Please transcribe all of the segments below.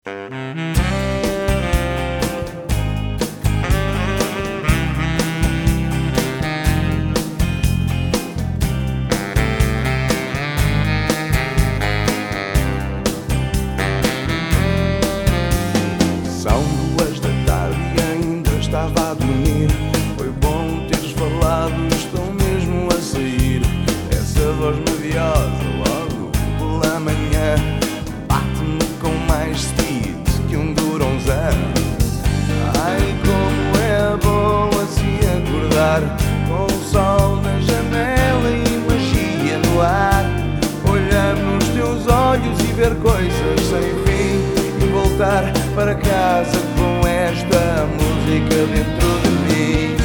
São 2 da tarde e ainda estava a dormir. Foi bom teres falado, estou mesmo a sair. Essa voz mediosa logo pela manhã bate-me com mais speed que um duronzão. Ai, como é bom assim acordar, com o sol na janela e magia no ar. Olhar nos teus olhos e ver coisas sem fim, e voltar para casa com esta música dentro de mim.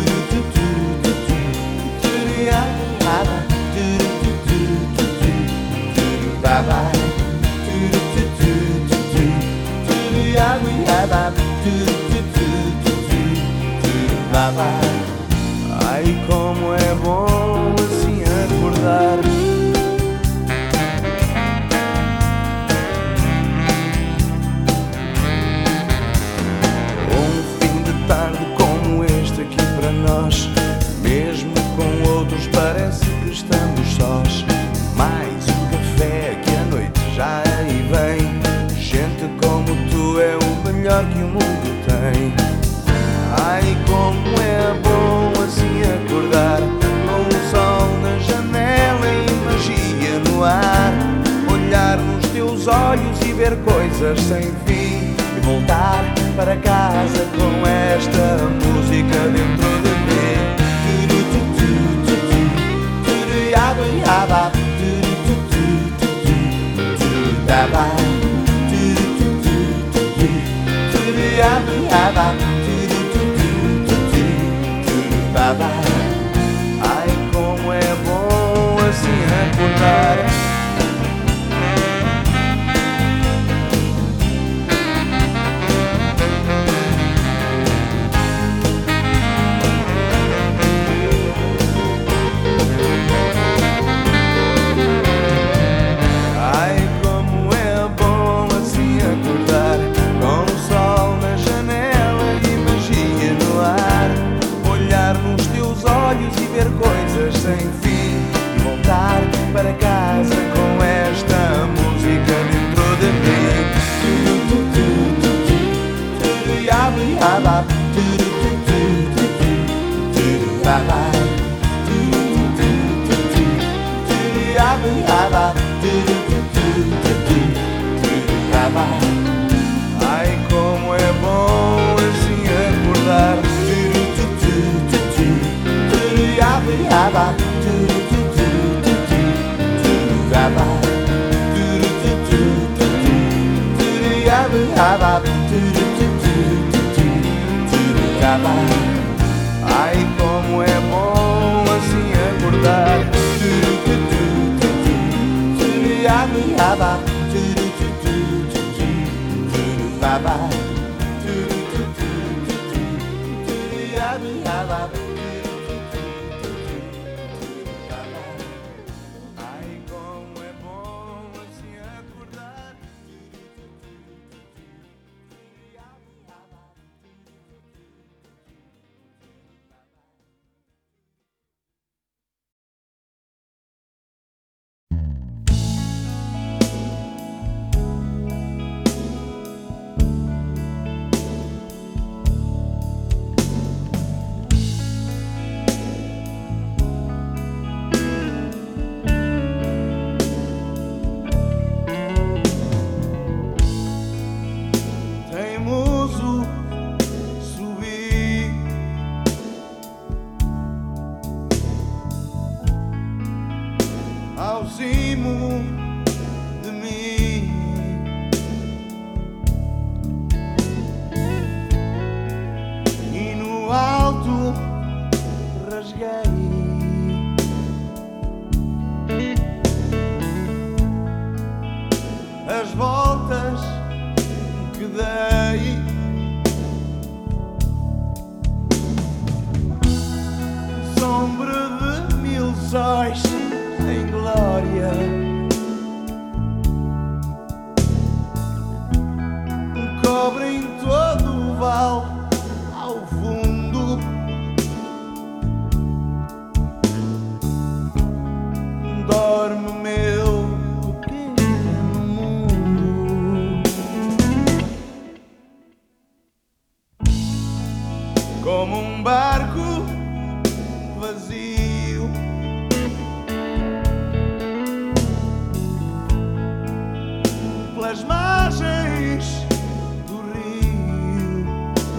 Ai, como é bom assim acordar. Tarde como este aqui para nós, mesmo com outros parece que estamos sós. Mais um café que a noite já aí vem. Gente como tu é o melhor que o mundo tem. Ai, como é bom assim acordar, com o sol na janela e magia no ar. Olhar nos teus olhos e ver coisas sem fim, e voltar para casa com esta música dentro de mim. Ai, como é bom assim acordar. E ver coisas sem fim, e voltar para casa com esta música dentro de mim. Ai, como é bom assim acordar. Ai, como é bom assim acordar. margens do rio.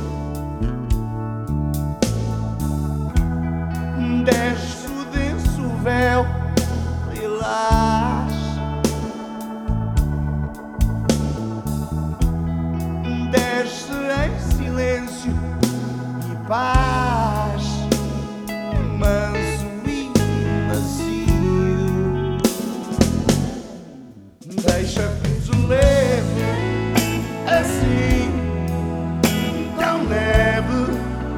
Desce o denso véu lilás, desce em silêncio e paz, manso e macio. Deixa que te leve assim, tão leve,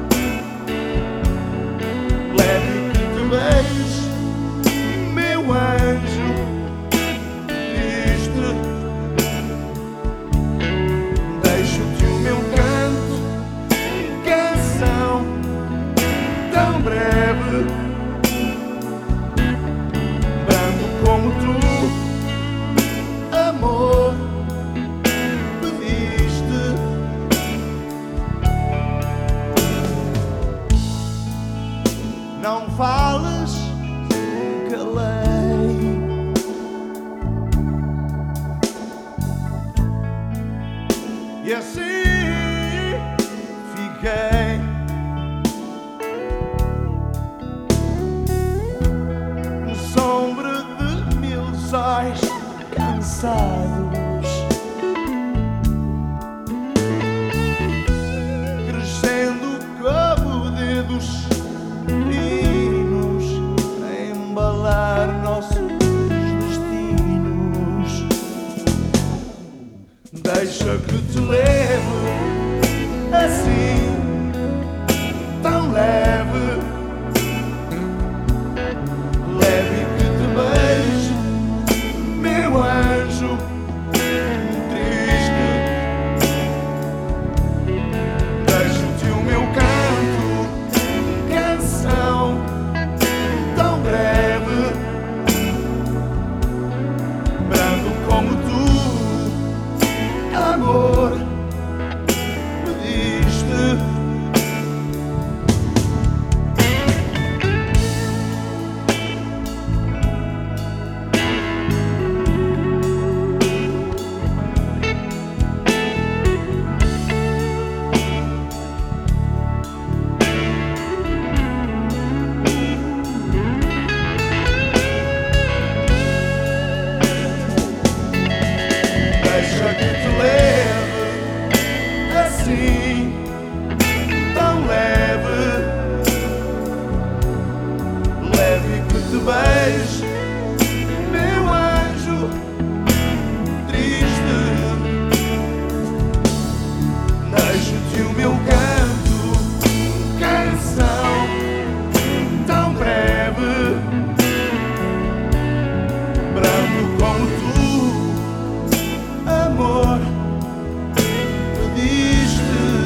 leve que te beije, meu anjo triste. Deixo-te o meu canto, canção tão breve, brando como tu, amor, pediste. Não fales, calei. E assim fiquei. Sombra de mil sóis cansados, crescendo como dedos finos a embalar nossos destinos. Deixa que te leve assim, tão leve, leve que te beije, meu anjo triste. Deixo-te o meu canto, canção tão breve, brando como tu, amor, pediste. Deixa que te leve assim, tão leve, leve que te beije, meu anjo triste. Deixo-te o meu canto, canção tão breve, brando como tu, amor, pediste.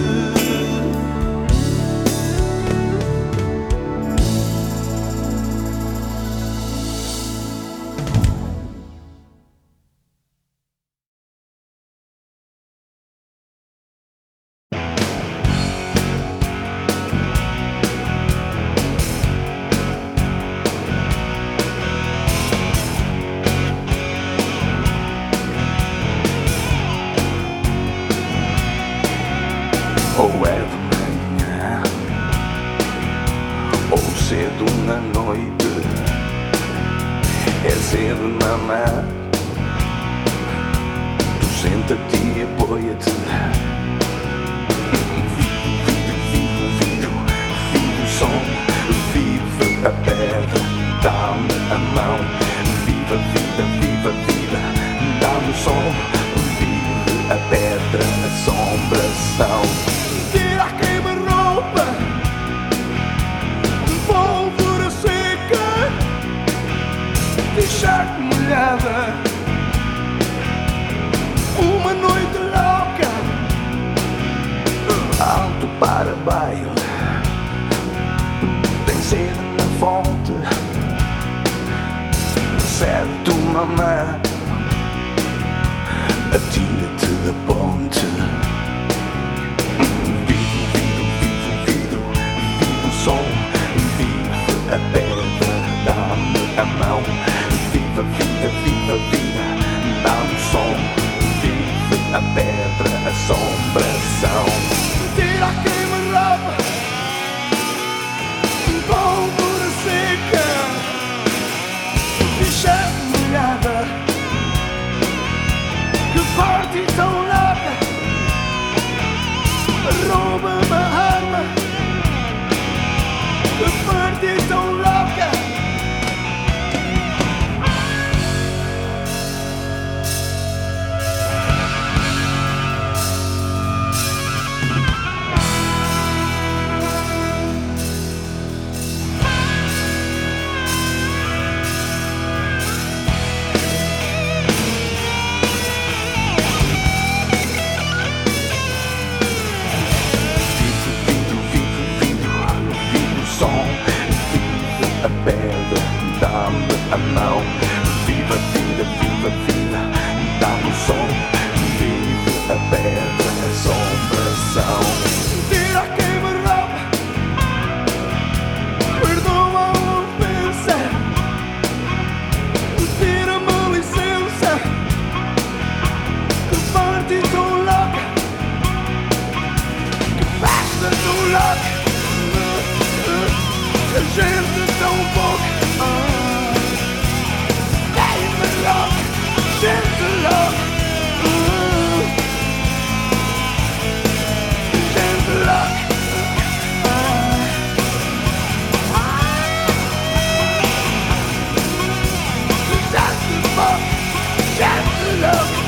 Ou é de manhã, ou cedo na noite, é cedo na mar. Tu senta-te e apoia-te. Vive o som, vive a pedra, dá-me a mão. Viva, vida, viva, vida, dá-me o som. Vive a pedra, assombração. Tira a queima-roupa, pólvora seca, t-shirt molhada, uma noite louca, alto para baile, tem sede na fonte, certo mamã, atira-te da ponte. A pedra, dá-me a mão. Viva, vida, viva, vida, dá-me o som. Vive a pedra, assombração. Tira quem me rouba, pólvora seca, ficha molhada, que forte e tão louca, rouba-me a arma, que forte e tão louca. Dá-me a mão, viva, vida, viva, vida, dá-me o som, vive a pedra, assombração. Tira quem me rouba, perdoa a ofensa, tira-me a licença, que parte tão louca, que festa tão louca, a gente tão pouca. Gentle love, gentle love, gentle love.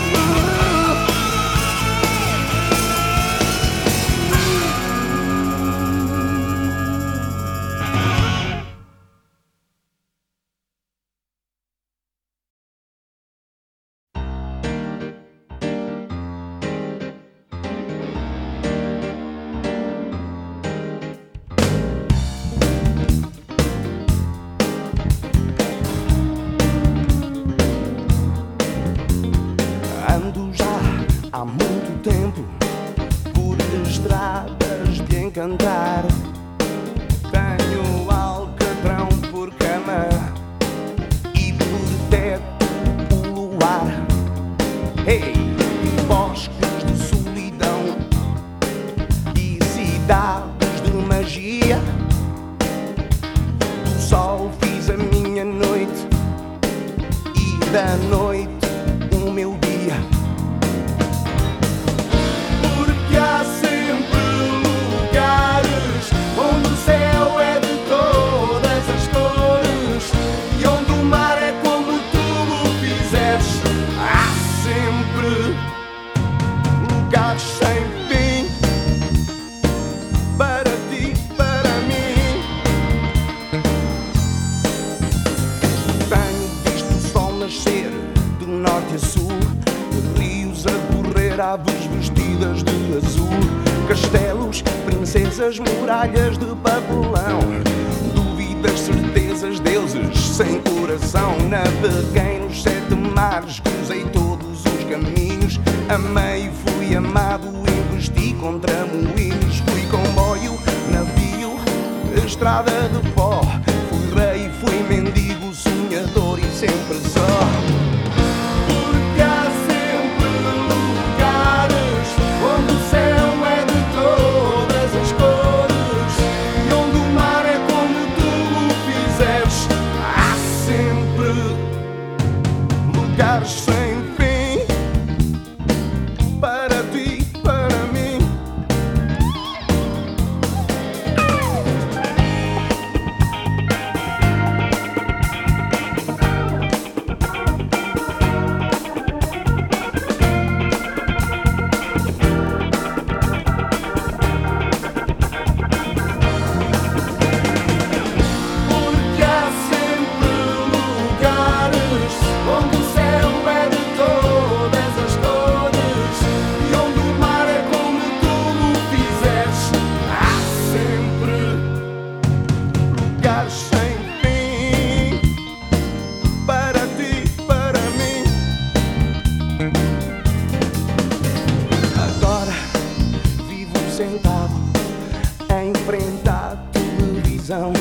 Há muito tempo por estradas de encantar. Tenho alcatrão por cama e por teto o luar. Ei, bosques de solidão e cidades de magia. Do sol fiz a minha noite e da noite o meu dia. Há sempre lugares onde o céu é de todas as cores e onde o mar é como tu o fizeres. Há sempre lugares sem fim para ti, para mim. Tenho visto o sol nascer do norte a sul, rios a correr, aves vestidas de azul, castelos, princesas, muralhas de papelão, dúvidas, certezas, deuses sem coração. Naveguei nos 7 mares, cruzei todos os caminhos, amei e fui amado, investi contra moinhos. Fui comboio, navio, estrada de pó, fui rei, fui mendigo, sonhador e sempre só. Sem fim para ti, para mim. Porque há sempre lugares onde o céu é de todas as cores e onde o mar é como tu o fizeres. Há sempre lugares sem fim para ti, para mim. Agora vivo sentado em frente à televisão.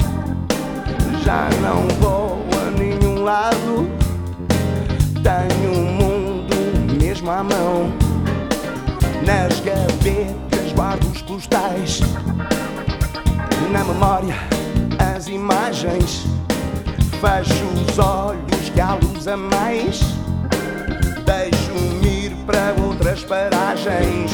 Já não vou a nenhum lado, tenho o mundo mesmo à mão. Nas gavetas guardo os postais, na memória as imagens. Fecho os olhos que há luz a mais, deixo-me ir para outras paragens.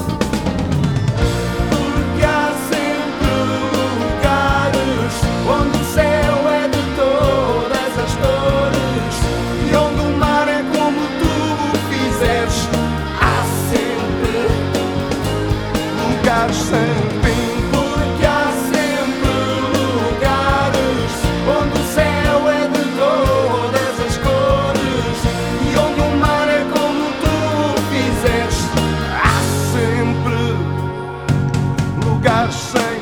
Porque há sempre lugares onde o céu é de todas as cores e onde o mar é como tu o fizeres. Há sempre lugares sem fim. Porque há sempre lugares onde o céu é de todas as cores e onde o mar é como tu o fizeres. Há sempre lugares sem fim.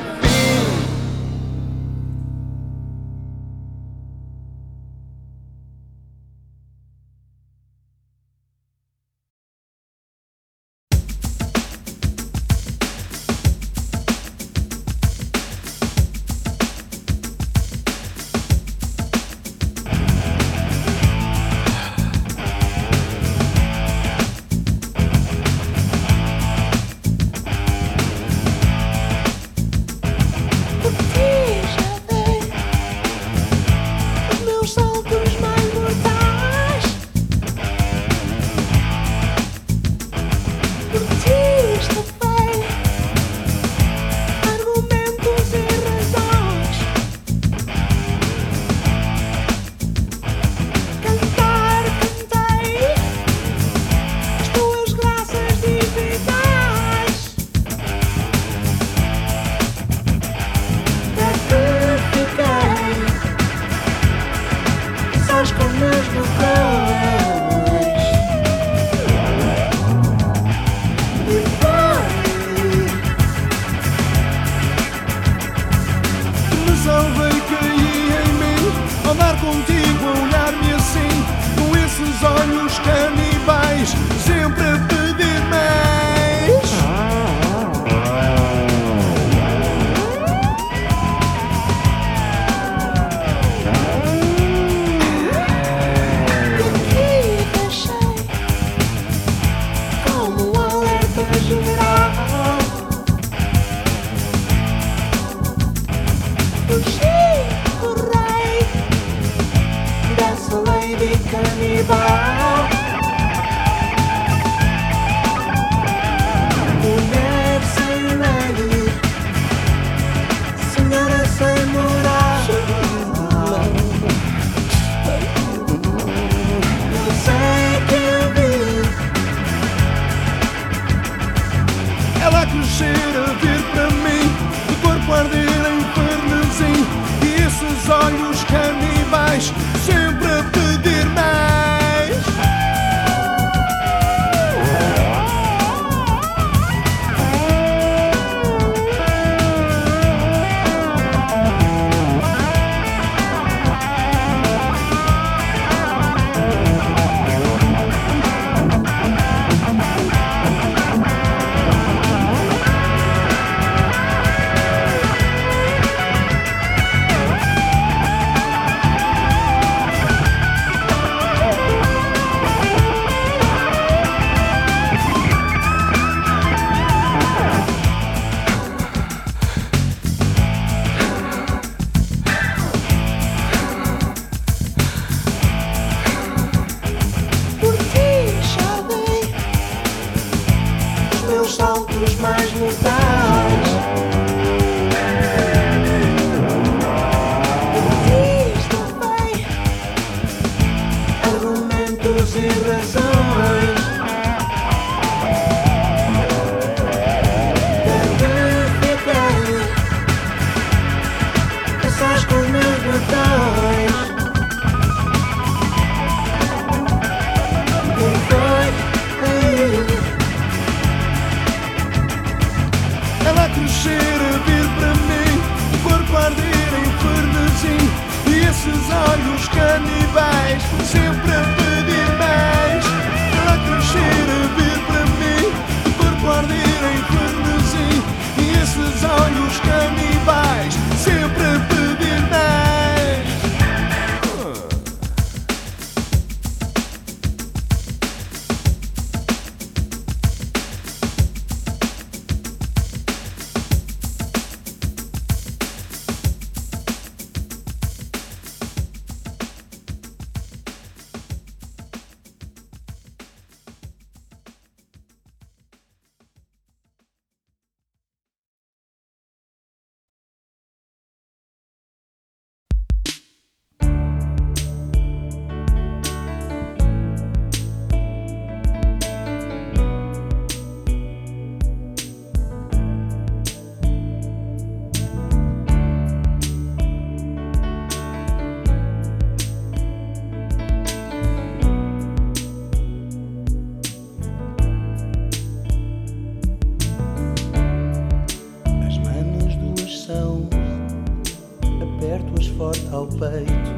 forte ao peito.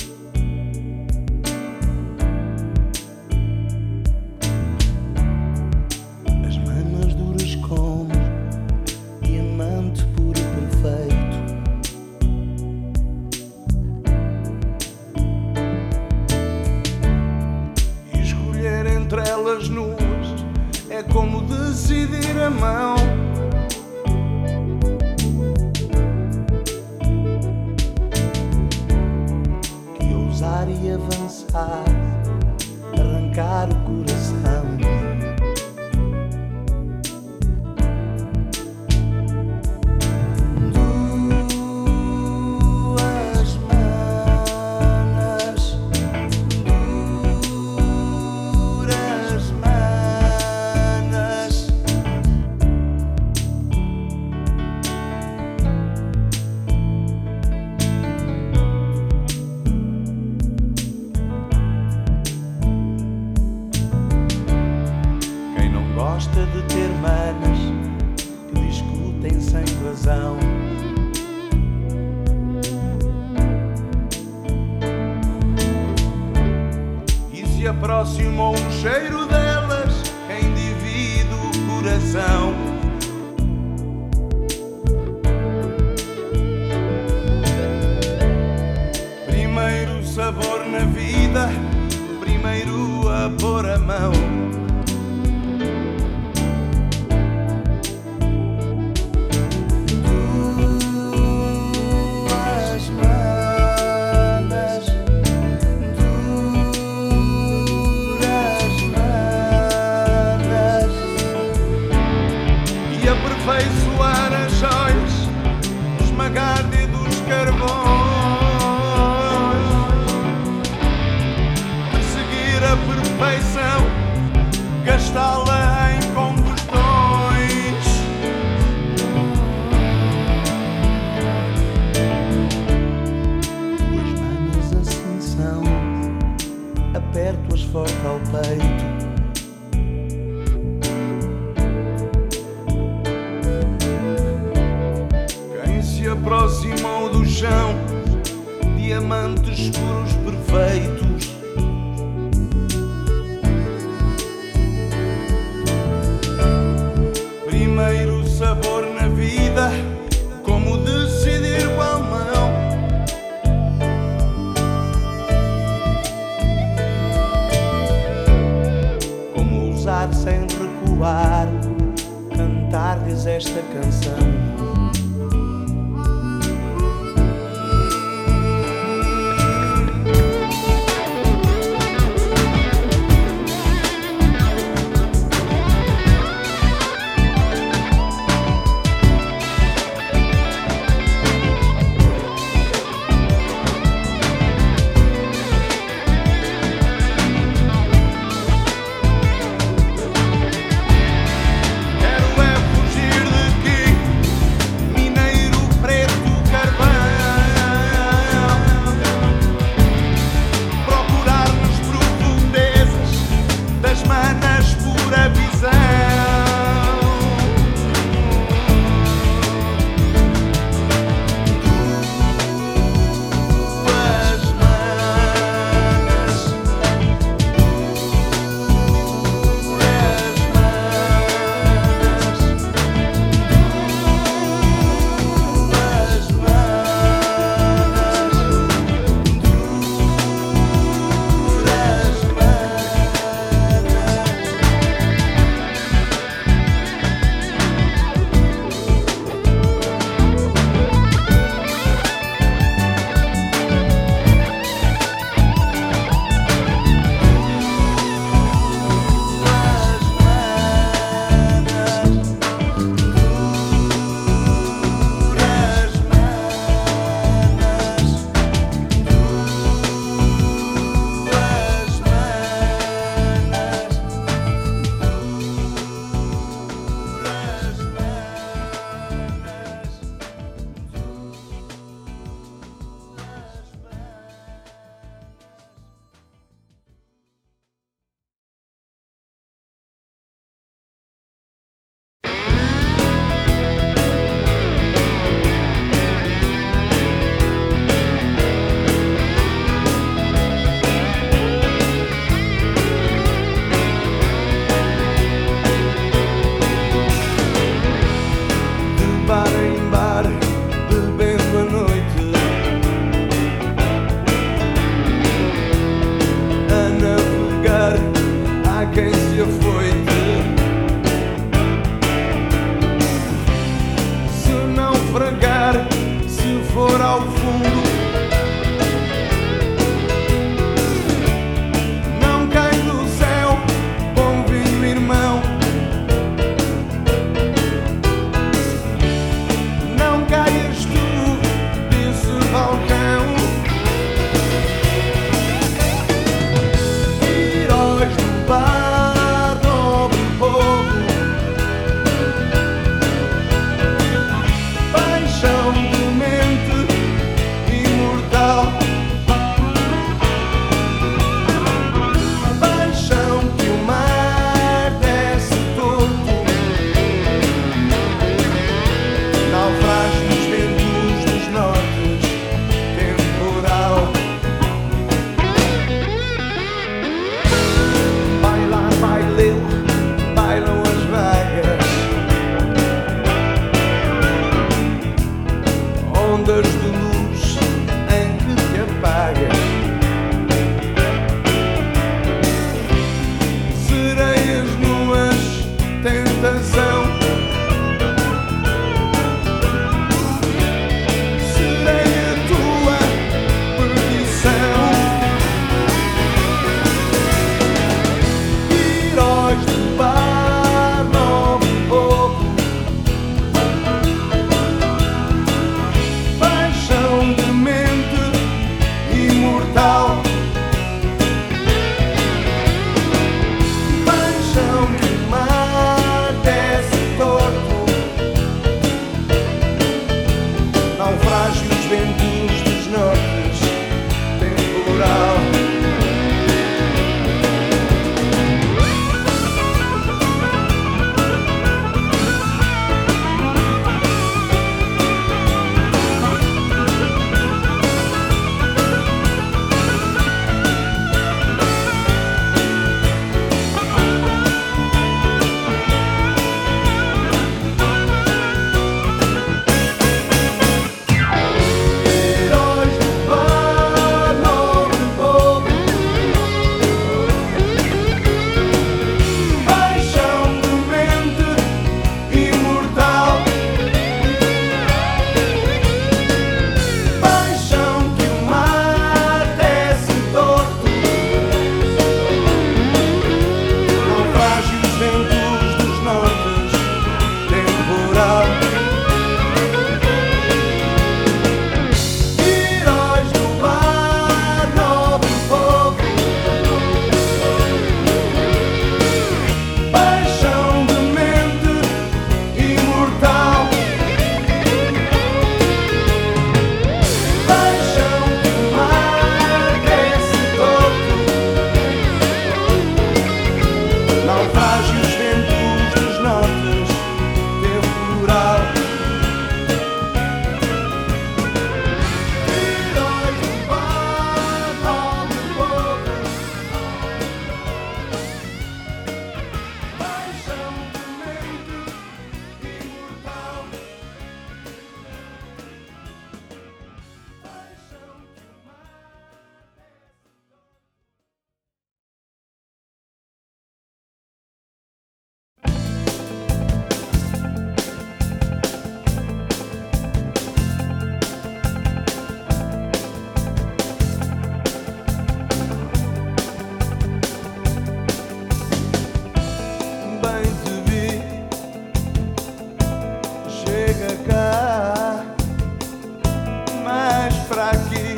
As mamas duras como diamante puro e perfeito. E escolher entre elas nuas é como decidir a mão. Que ousar e avançar, arrancar o coração. Duas manas, duras manas. Quem não gosta de ter manas que discutem sem razão. E se aproximou um cheiro delas, quem divide o coração. Primeiro sabor na vida, primeiro a pôr a mão. Duas manas, duras manas. E aperfeiçoar as joias, esmagar dedos carvões, perseguir a perfeição, gastá-la em combustões. Tuas manos assim são, aperto-as forte ao peito. Quem se aproximou do chão, diamantes puros perfeitos. Primeiro sabor na vida, como decidir qual mão. Como ousar sem recuar, cantar-lhes esta canção. razão. Serei a tua perdição. Heróis do bar novo povo, paixão demente, imortal. Paixão que mata esse torto, naufrágios ventos dos nortes, temporal. Heróis do bar novo povo, paixão demente, imortal. Paixão que o mata esse torto, naufrágios ventos dos nortes, temporal. Heróis do bar novo povo, paixão demente, imortal. Paixão que mata esse torto, naufrágios ventos dos nortes, temporal. Heróis do bar novo povo, paixão demente, imortal. Paixão que bem te vi, chega cá, mais para aqui,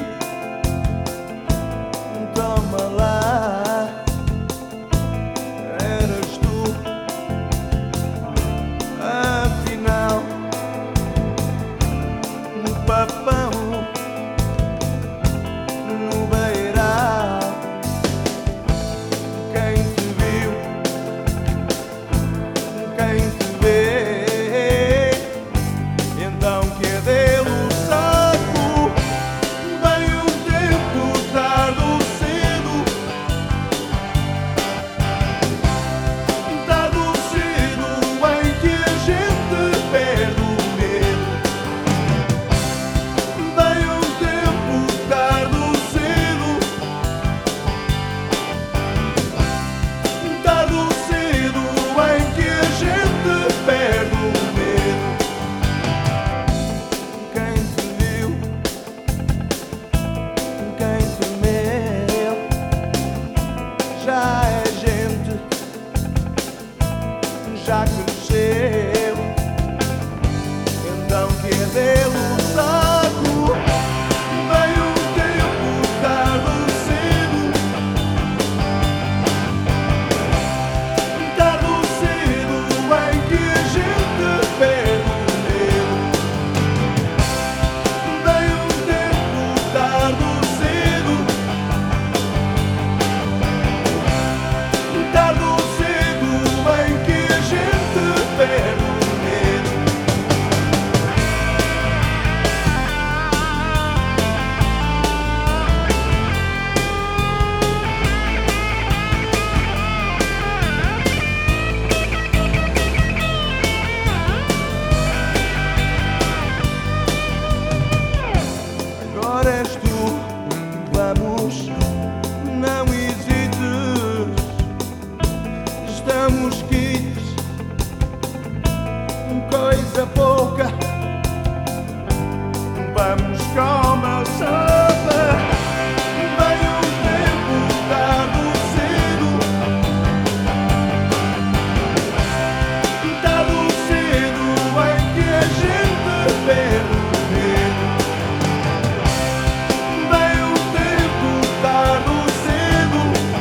toma lá, eras tu, afinal, no papão, no beiral, quem te viu, quem te vê, então que é dele o saco. Vem o tempo, tarde ou cedo, tarde ou cedo, em que a gente perde o medo. Vem o tempo, tarde ou cedo, tarde ou cedo, em que a gente perde o medo. Quem te viu, quem temeu, já é gente, já cresceu, então que é dele o saco. Vem o tempo, tarde ou cedo, tarde ou cedo, em que a gente perde o medo. Vem o tempo, tarde ou cedo, tarde ou cedo, em que a gente perde o medo. coisa pouca, vamos como a sopa. Vem o tempo tarde cedo, tarde cedo em que a gente perde o medo. Vem o tempo tarde cedo,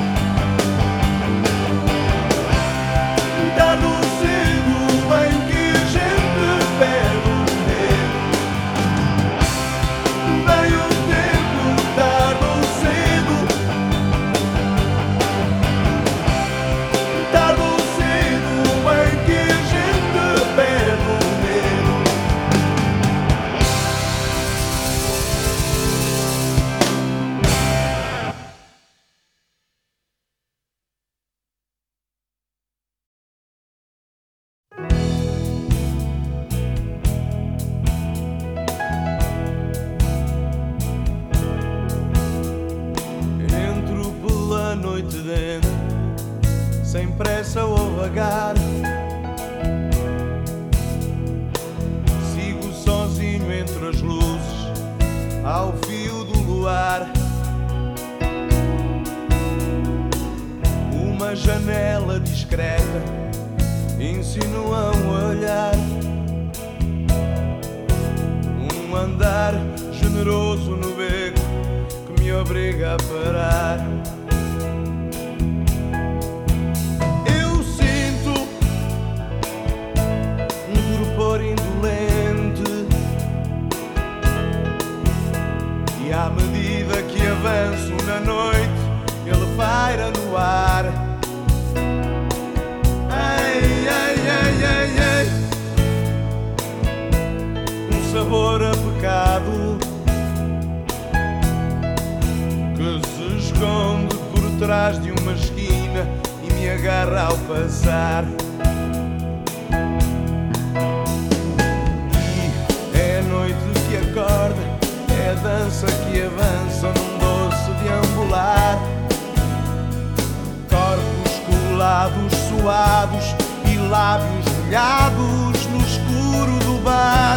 tarde cedo em que a gente perde o medo. Vem o tempo tarde cedo, tarde cedo em que a gente perde o medo. Entro pela noite dentro, sem pressa ou vagar. Sigo sozinho entre as luzes, ao fio do luar. Uma janela discreta insinua um olhar. Um andar generoso no beco que me obriga a parar. Eu sinto um torpor indolente, e à medida que avanço na noite, ele paira no ar. Ei, ei, ei, ei, ei. Um sabor a pecado que se esconde por trás de uma esquina e me agarra ao passar. E é a noite que acorda, é a dança que avança num doce deambular. Corpos colados, suados e lábios molhados no escuro do bar.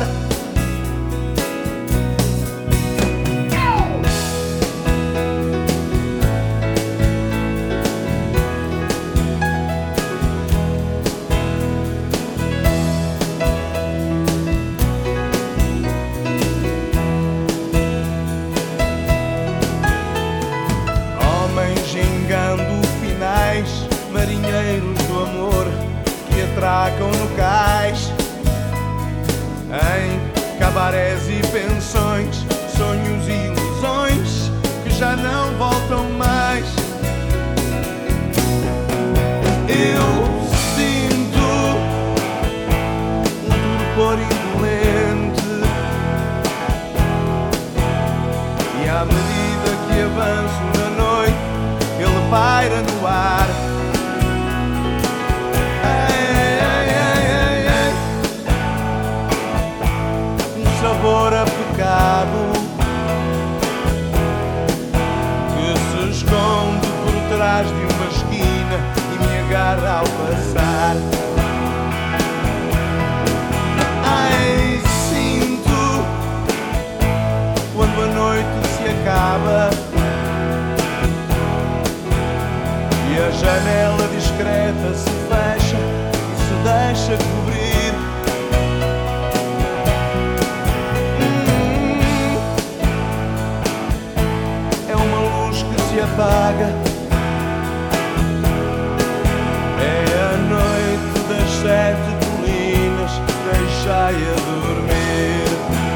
Marinheiros do amor que atracam no cais, em cabarés e pensões, sonhos e ilusões que já não voltam mais. Eu sinto um torpor indolente, e à medida que avanço na noite, ele paira no ar. Sabor a pecado que se esconde por trás de uma esquina e me agarra ao passar. Ai, sinto quando a noite se acaba e a janela discreta se fecha e se deixa cobrir. Se apaga. É a noite das 7 colinas, deixai-a dormir.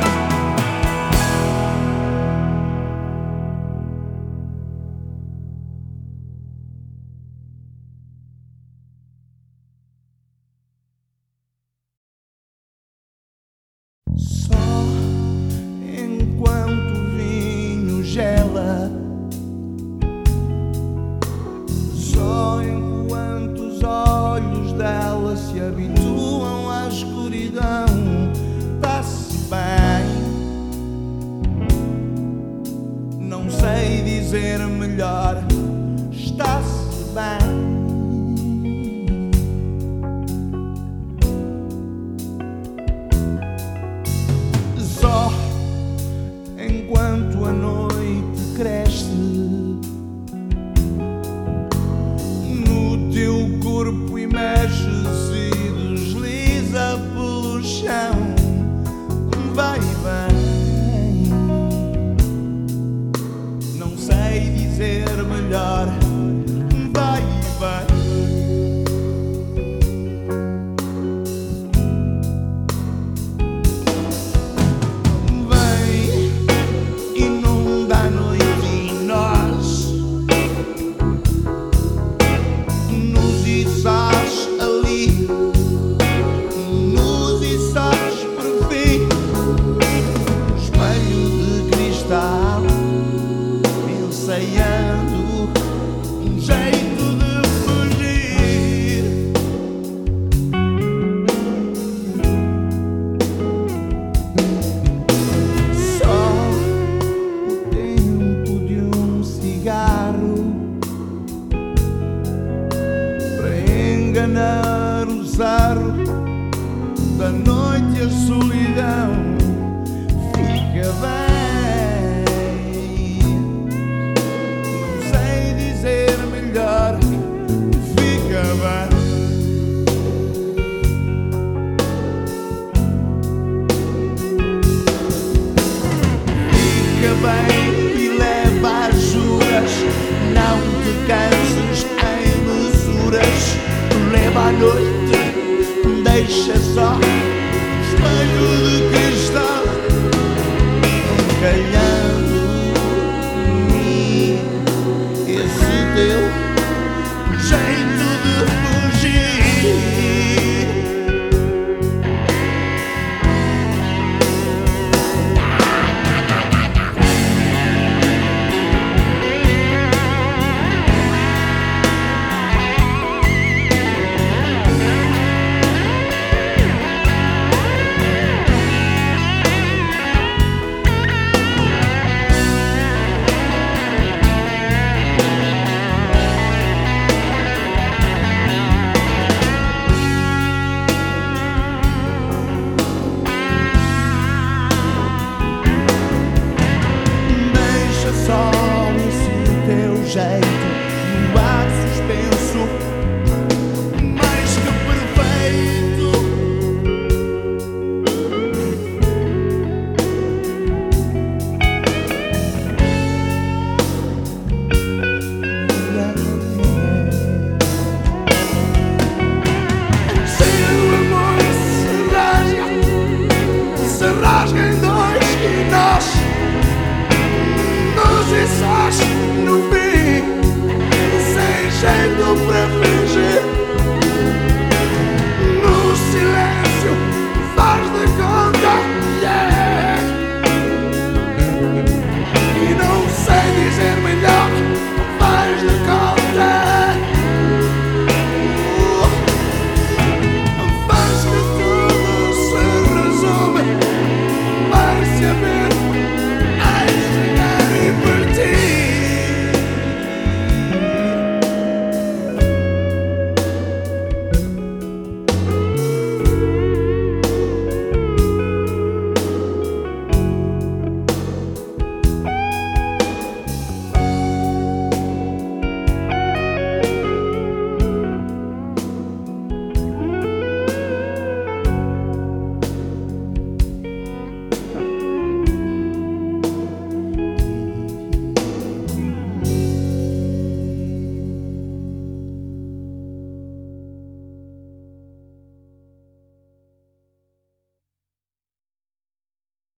Só enquanto o vinho gela, só enquanto os olhos dela se habituam à escuridão, está-se bem. Não sei dizer melhor, está-se bem. da noite e a solidão. Fica bem, não sei dizer melhor. Fica bem. Fica bem e leva as juras. Não te canses em mesuras. Leva a noite, deixa só espelho de cristal encalhando em mim esse teu